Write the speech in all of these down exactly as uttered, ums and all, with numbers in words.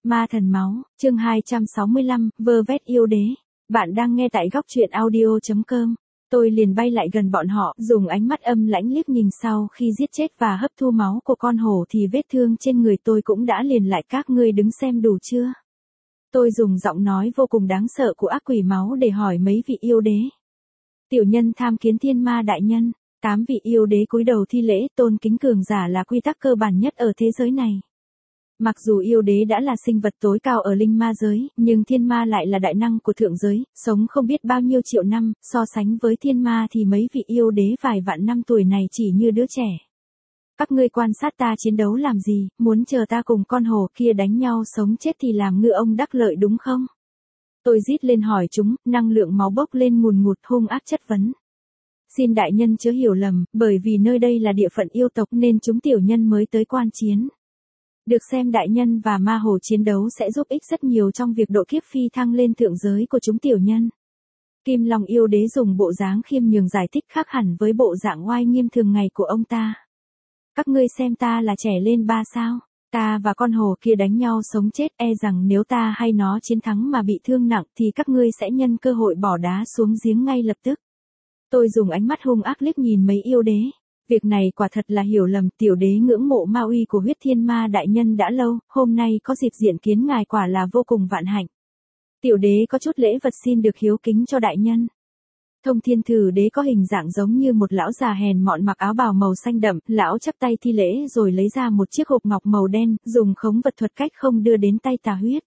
Ma thần máu, chương hai trăm sáu mươi lăm, vơ vét yêu đế. Bạn đang nghe tại góc truyện audio chấm com. Tôi liền bay lại gần bọn họ, dùng ánh mắt âm lãnh liếc nhìn sau khi giết chết và hấp thu máu của con hổ thì vết thương trên người tôi cũng đã liền lại, các ngươi đứng xem đủ chưa? Tôi dùng giọng nói vô cùng đáng sợ của ác quỷ máu để hỏi mấy vị yêu đế. Tiểu nhân tham kiến thiên ma đại nhân. Tám vị yêu đế cúi đầu thi lễ, tôn kính cường giả là quy tắc cơ bản nhất ở thế giới này. Mặc dù yêu đế đã là sinh vật tối cao ở linh ma giới, nhưng thiên ma lại là đại năng của thượng giới, sống không biết bao nhiêu triệu năm, so sánh với thiên ma thì mấy vị yêu đế vài vạn năm tuổi này chỉ như đứa trẻ. Các ngươi quan sát ta chiến đấu làm gì, muốn chờ ta cùng con hổ kia đánh nhau sống chết thì làm ngư ông đắc lợi đúng không? Tôi rít lên hỏi chúng, năng lượng máu bốc lên ngùn ngụt hung ác chất vấn. Xin đại nhân chớ hiểu lầm, bởi vì nơi đây là địa phận yêu tộc nên chúng tiểu nhân mới tới quan chiến. Được xem đại nhân và ma hổ chiến đấu sẽ giúp ích rất nhiều trong việc độ kiếp phi thăng lên thượng giới của chúng tiểu nhân. Kim Long yêu đế dùng bộ dáng khiêm nhường giải thích khác hẳn với bộ dạng oai nghiêm thường ngày của ông ta. Các ngươi xem ta là trẻ lên ba sao, ta và con hổ kia đánh nhau sống chết, e rằng nếu ta hay nó chiến thắng mà bị thương nặng thì các ngươi sẽ nhân cơ hội bỏ đá xuống giếng ngay lập tức. Tôi dùng ánh mắt hung ác liếc nhìn mấy yêu đế. Việc này quả thật là hiểu lầm, tiểu đế ngưỡng mộ ma uy của huyết thiên ma đại nhân đã lâu, hôm nay có dịp diện kiến ngài quả là vô cùng vạn hạnh. Tiểu đế có chút lễ vật xin được hiếu kính cho đại nhân. Thông thiên thử đế có hình dạng giống như một lão già hèn mọn mặc áo bào màu xanh đậm, lão chắp tay thi lễ rồi lấy ra một chiếc hộp ngọc màu đen, dùng khống vật thuật cách không đưa đến tay tà huyết.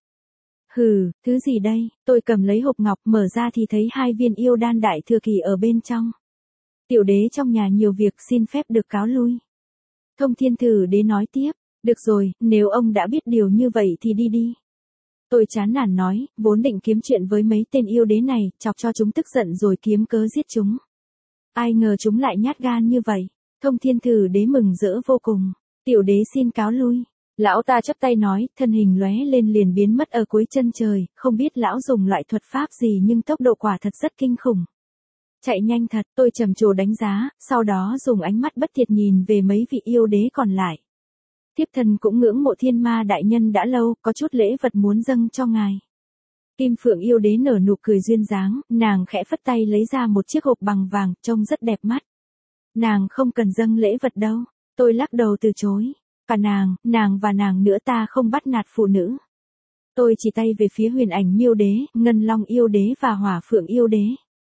Hừ, thứ gì đây? Tôi cầm lấy hộp ngọc mở ra thì thấy hai viên yêu đan đại thừa kỳ ở bên trong. Tiểu đế trong nhà nhiều việc xin phép được cáo lui. Thông thiên thử đế nói tiếp, được rồi, nếu ông đã biết điều như vậy thì đi đi. Tôi chán nản nói, vốn định kiếm chuyện với mấy tên yêu đế này, chọc cho chúng tức giận rồi kiếm cớ giết chúng. Ai ngờ chúng lại nhát gan như vậy. Thông thiên thử đế mừng rỡ vô cùng. Tiểu đế xin cáo lui. Lão ta chắp tay nói, thân hình lóe lên liền biến mất ở cuối chân trời, không biết lão dùng loại thuật pháp gì nhưng tốc độ quả thật rất kinh khủng. Chạy nhanh thật, tôi trầm trồ đánh giá, sau đó dùng ánh mắt bất thiệt nhìn về mấy vị yêu đế còn lại. Thiếp thân cũng ngưỡng mộ thiên ma đại nhân đã lâu, có chút lễ vật muốn dâng cho ngài. Kim Phượng yêu đế nở nụ cười duyên dáng, nàng khẽ phất tay lấy ra một chiếc hộp bằng vàng, trông rất đẹp mắt. Nàng không cần dâng lễ vật đâu, tôi lắc đầu từ chối. Cả nàng, nàng và nàng nữa ta không bắt nạt phụ nữ. Tôi chỉ tay về phía Huyền Ảnh Miêu đế, Ngân Long yêu đế và Hỏa Phượng yêu đế.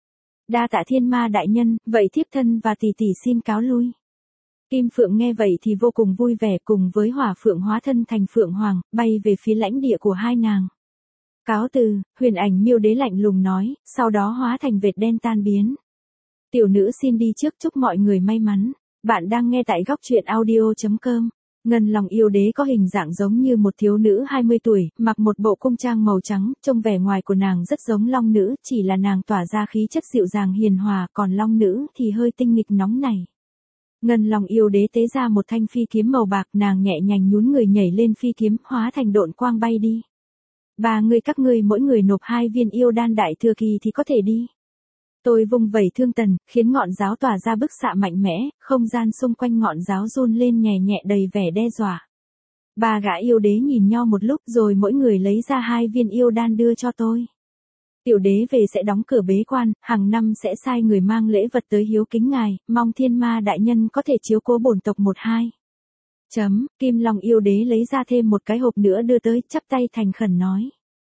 Đa tạ thiên ma đại nhân, vậy thiếp thân và tỷ tỷ xin cáo lui. Kim Phượng nghe vậy thì vô cùng vui vẻ, cùng với Hỏa Phượng hóa thân thành Phượng Hoàng, bay về phía lãnh địa của hai nàng. Cáo từ, Huyền Ảnh Miêu đế lạnh lùng nói, sau đó hóa thành vệt đen tan biến. Tiểu nữ xin đi trước, chúc mọi người may mắn. Bạn đang nghe tại góc truyện audio chấm com. Ngân Long yêu đế có hình dạng giống như một thiếu nữ hai mươi tuổi, mặc một bộ cung trang màu trắng, trông vẻ ngoài của nàng rất giống long nữ, chỉ là nàng tỏa ra khí chất dịu dàng hiền hòa, còn long nữ thì hơi tinh nghịch nóng nảy. Ngân Long yêu đế tế ra một thanh phi kiếm màu bạc, nàng nhẹ nhàng nhún người nhảy lên phi kiếm, hóa thành độn quang bay đi. Ba người các ngươi mỗi người nộp hai viên yêu đan đại thừa kỳ thì có thể đi. Tôi vung vẩy thương tần, khiến ngọn giáo tỏa ra bức xạ mạnh mẽ, không gian xung quanh ngọn giáo run lên nhẹ nhẹ đầy vẻ đe dọa. Ba gã yêu đế nhìn nhau một lúc rồi mỗi người lấy ra hai viên yêu đan đưa cho tôi. Tiểu đế về sẽ đóng cửa bế quan, hàng năm sẽ sai người mang lễ vật tới hiếu kính ngài, mong thiên ma đại nhân có thể chiếu cố bổn tộc một hai. Chấm, Kim Long yêu đế lấy ra thêm một cái hộp nữa đưa tới, chắp tay thành khẩn nói.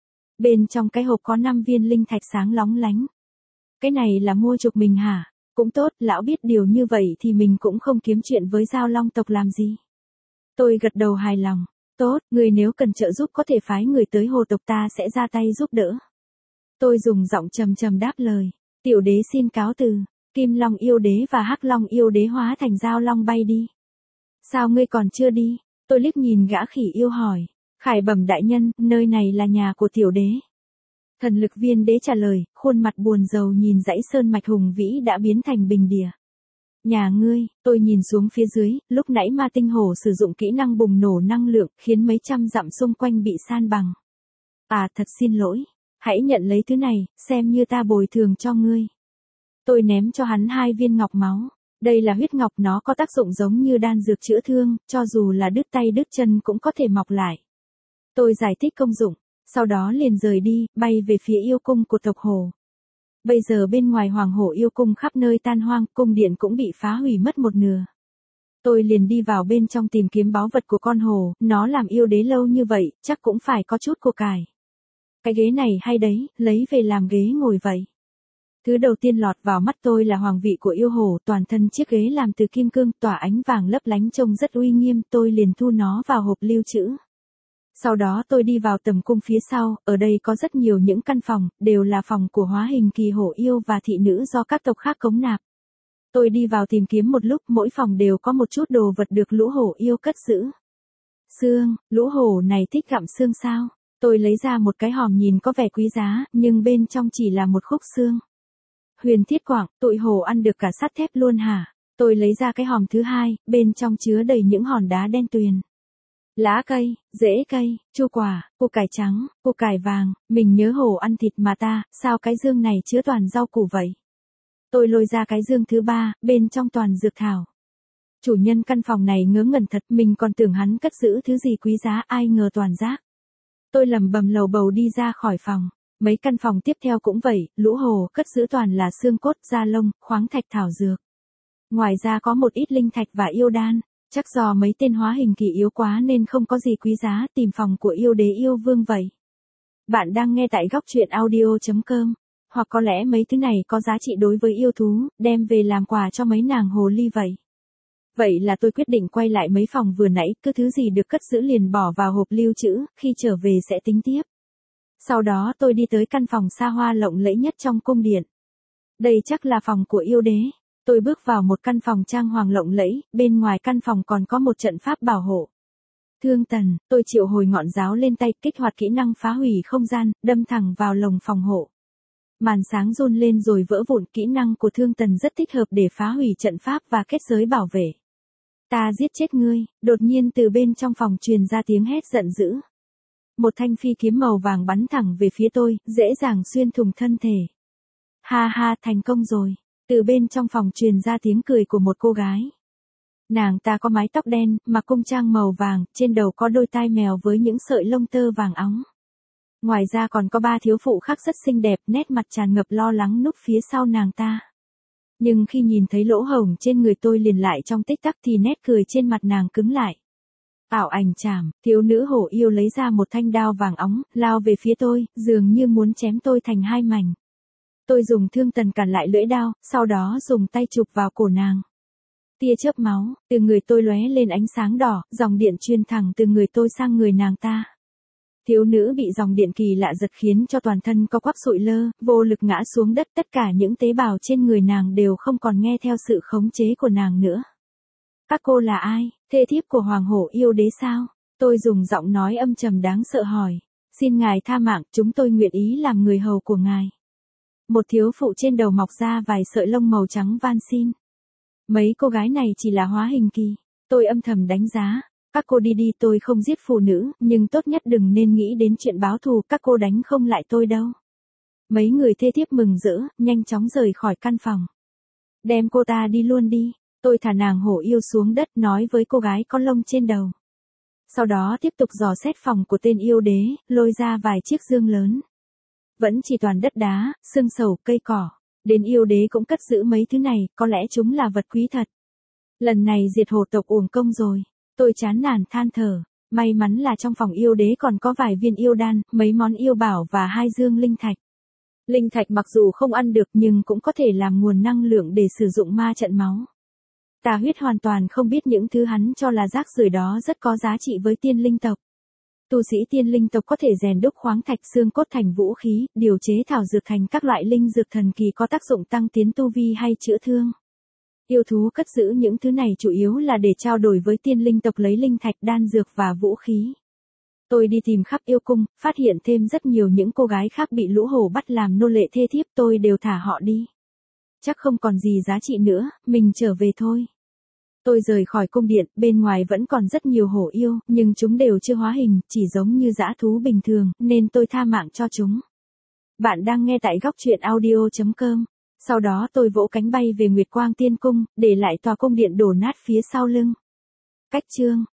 Bên trong cái hộp có năm viên linh thạch sáng lóng lánh. Cái này là mua chuộc mình hả? Cũng tốt, lão biết điều như vậy thì mình cũng không kiếm chuyện với Giao Long tộc làm gì. Tôi gật đầu hài lòng. Tốt, người nếu cần trợ giúp có thể phái người tới hồ tộc, ta sẽ ra tay giúp đỡ. Tôi dùng giọng trầm trầm đáp lời. Tiểu đế xin cáo từ. Kim Long yêu đế và Hắc Long yêu đế hóa thành Giao Long bay đi. Sao ngươi còn chưa đi? Tôi liếc nhìn gã khỉ yêu hỏi. Khải bẩm đại nhân, nơi này là nhà của tiểu đế. Thần lực viên đế trả lời, khuôn mặt buồn rầu nhìn dãy sơn mạch hùng vĩ đã biến thành bình địa. Nhà ngươi, tôi nhìn xuống phía dưới, lúc nãy ma tinh hổ sử dụng kỹ năng bùng nổ năng lượng, khiến mấy trăm dặm xung quanh bị san bằng. À, thật xin lỗi. Hãy nhận lấy thứ này, xem như ta bồi thường cho ngươi. Tôi ném cho hắn hai viên ngọc máu. Đây là huyết ngọc, nó có tác dụng giống như đan dược chữa thương, cho dù là đứt tay đứt chân cũng có thể mọc lại. Tôi giải thích công dụng, sau đó liền rời đi, bay về phía yêu cung của tộc Hồ. Bây giờ bên ngoài Hoàng Hổ yêu cung khắp nơi tan hoang, cung điện cũng bị phá hủy mất một nửa. Tôi liền đi vào bên trong tìm kiếm báu vật của con hồ, nó làm yêu đế lâu như vậy, chắc cũng phải có chút của cải. Cái ghế này hay đấy, lấy về làm ghế ngồi vậy. Thứ đầu tiên lọt vào mắt tôi là hoàng vị của yêu hồ, toàn thân chiếc ghế làm từ kim cương, tỏa ánh vàng lấp lánh trông rất uy nghiêm, tôi liền thu nó vào hộp lưu trữ. Sau đó tôi đi vào tầm cung phía sau, ở đây có rất nhiều những căn phòng, đều là phòng của hóa hình kỳ hổ yêu và thị nữ do các tộc khác cống nạp. Tôi đi vào tìm kiếm một lúc, mỗi phòng đều có một chút đồ vật được lũ hổ yêu cất giữ. Xương, lũ hổ này thích gặm xương sao? Tôi lấy ra một cái hòm nhìn có vẻ quý giá, nhưng bên trong chỉ là một khúc xương. Huyền thiết quảng, tụi hổ ăn được cả sắt thép luôn hả? Tôi lấy ra cái hòm thứ hai, bên trong chứa đầy những hòn đá đen tuyền. Lá cây, rễ cây, chu quả, củ cải trắng, củ cải vàng, mình nhớ hổ ăn thịt mà ta, sao cái dương này chứa toàn rau củ vậy? Tôi lôi ra cái dương thứ ba, bên trong toàn dược thảo. Chủ nhân căn phòng này ngớ ngẩn thật, mình còn tưởng hắn cất giữ thứ gì quý giá, ai ngờ toàn rác. Tôi lẩm bẩm lầu bầu đi ra khỏi phòng. Mấy căn phòng tiếp theo cũng vậy, lũ hồ cất giữ toàn là xương cốt, da lông, khoáng thạch thảo dược. Ngoài ra có một ít linh thạch và yêu đan. Chắc do mấy tên hóa hình kỳ yếu quá nên không có gì quý giá, tìm phòng của yêu đế yêu vương vậy. Bạn đang nghe tại góc truyện audio chấm com. Hoặc có lẽ mấy thứ này có giá trị đối với yêu thú, đem về làm quà cho mấy nàng hồ ly vậy. Vậy là tôi quyết định quay lại mấy phòng vừa nãy, cứ thứ gì được cất giữ liền bỏ vào hộp lưu trữ, khi trở về sẽ tính tiếp. Sau đó tôi đi tới căn phòng xa hoa lộng lẫy nhất trong cung điện. Đây chắc là phòng của yêu đế. Tôi bước vào một căn phòng trang hoàng lộng lẫy, bên ngoài căn phòng còn có một trận pháp bảo hộ. Thương tần, tôi triệu hồi ngọn giáo lên tay, kích hoạt kỹ năng phá hủy không gian, đâm thẳng vào lồng phòng hộ. Màn sáng run lên rồi vỡ vụn, kỹ năng của thương tần rất thích hợp để phá hủy trận pháp và kết giới bảo vệ. Ta giết chết ngươi, đột nhiên từ bên trong phòng truyền ra tiếng hét giận dữ. Một thanh phi kiếm màu vàng bắn thẳng về phía tôi, dễ dàng xuyên thủng thân thể. Ha ha, thành công rồi. Từ bên trong phòng truyền ra tiếng cười của một cô gái. Nàng ta có mái tóc đen, mặc cung trang màu vàng, trên đầu có đôi tai mèo với những sợi lông tơ vàng óng. Ngoài ra còn có ba thiếu phụ khác rất xinh đẹp, nét mặt tràn ngập lo lắng núp phía sau nàng ta. Nhưng khi nhìn thấy lỗ hổng trên người tôi liền lại trong tích tắc thì nét cười trên mặt nàng cứng lại. Ảo ảnh chảm, thiếu nữ hổ yêu lấy ra một thanh đao vàng óng, lao về phía tôi, dường như muốn chém tôi thành hai mảnh. Tôi dùng thương tần cản lại lưỡi đao, sau đó dùng tay chụp vào cổ nàng. Tia chớp máu, từ người tôi lóe lên ánh sáng đỏ, dòng điện truyền thẳng từ người tôi sang người nàng ta. Thiếu nữ bị dòng điện kỳ lạ giật khiến cho toàn thân co quắp sụi lơ, vô lực ngã xuống đất, tất cả những tế bào trên người nàng đều không còn nghe theo sự khống chế của nàng nữa. Các cô là ai, thê thiếp của hoàng hổ yêu đế sao? Tôi dùng giọng nói âm trầm đáng sợ hỏi. Xin ngài tha mạng, chúng tôi nguyện ý làm người hầu của ngài. Một thiếu phụ trên đầu mọc ra vài sợi lông màu trắng van xin. Mấy cô gái này chỉ là hóa hình kỳ. Tôi âm thầm đánh giá. Các cô đi đi, tôi không giết phụ nữ, nhưng tốt nhất đừng nên nghĩ đến chuyện báo thù, các cô đánh không lại tôi đâu. Mấy người thê thiếp mừng rỡ, nhanh chóng rời khỏi căn phòng. Đem cô ta đi luôn đi. Tôi thả nàng hổ yêu xuống đất nói với cô gái có lông trên đầu. Sau đó tiếp tục dò xét phòng của tên yêu đế, lôi ra vài chiếc dương lớn. Vẫn chỉ toàn đất đá, xương sầu, cây cỏ. Đến yêu đế cũng cất giữ mấy thứ này, có lẽ chúng là vật quý thật. Lần này diệt hổ tộc uổng công rồi. Tôi chán nản than thở. May mắn là trong phòng yêu đế còn có vài viên yêu đan, mấy món yêu bảo và hai dương linh thạch. Linh thạch mặc dù không ăn được nhưng cũng có thể làm nguồn năng lượng để sử dụng ma trận máu. Tà Huyết hoàn toàn không biết những thứ hắn cho là rác rưởi đó rất có giá trị với tiên linh tộc. Tu sĩ tiên linh tộc có thể rèn đúc khoáng thạch xương cốt thành vũ khí, điều chế thảo dược thành các loại linh dược thần kỳ có tác dụng tăng tiến tu vi hay chữa thương. Yêu thú cất giữ những thứ này chủ yếu là để trao đổi với tiên linh tộc lấy linh thạch, đan dược và vũ khí. Tôi đi tìm khắp yêu cung, phát hiện thêm rất nhiều những cô gái khác bị lũ hổ bắt làm nô lệ thê thiếp, tôi đều thả họ đi. Chắc không còn gì giá trị nữa, mình trở về thôi. Tôi rời khỏi cung điện, bên ngoài vẫn còn rất nhiều hổ yêu, nhưng chúng đều chưa hóa hình, chỉ giống như dã thú bình thường, nên tôi tha mạng cho chúng. Bạn đang nghe tại góc truyện audio chấm com. Sau đó tôi vỗ cánh bay về Nguyệt Quang Tiên Cung, để lại tòa cung điện đổ nát phía sau lưng. Cách chương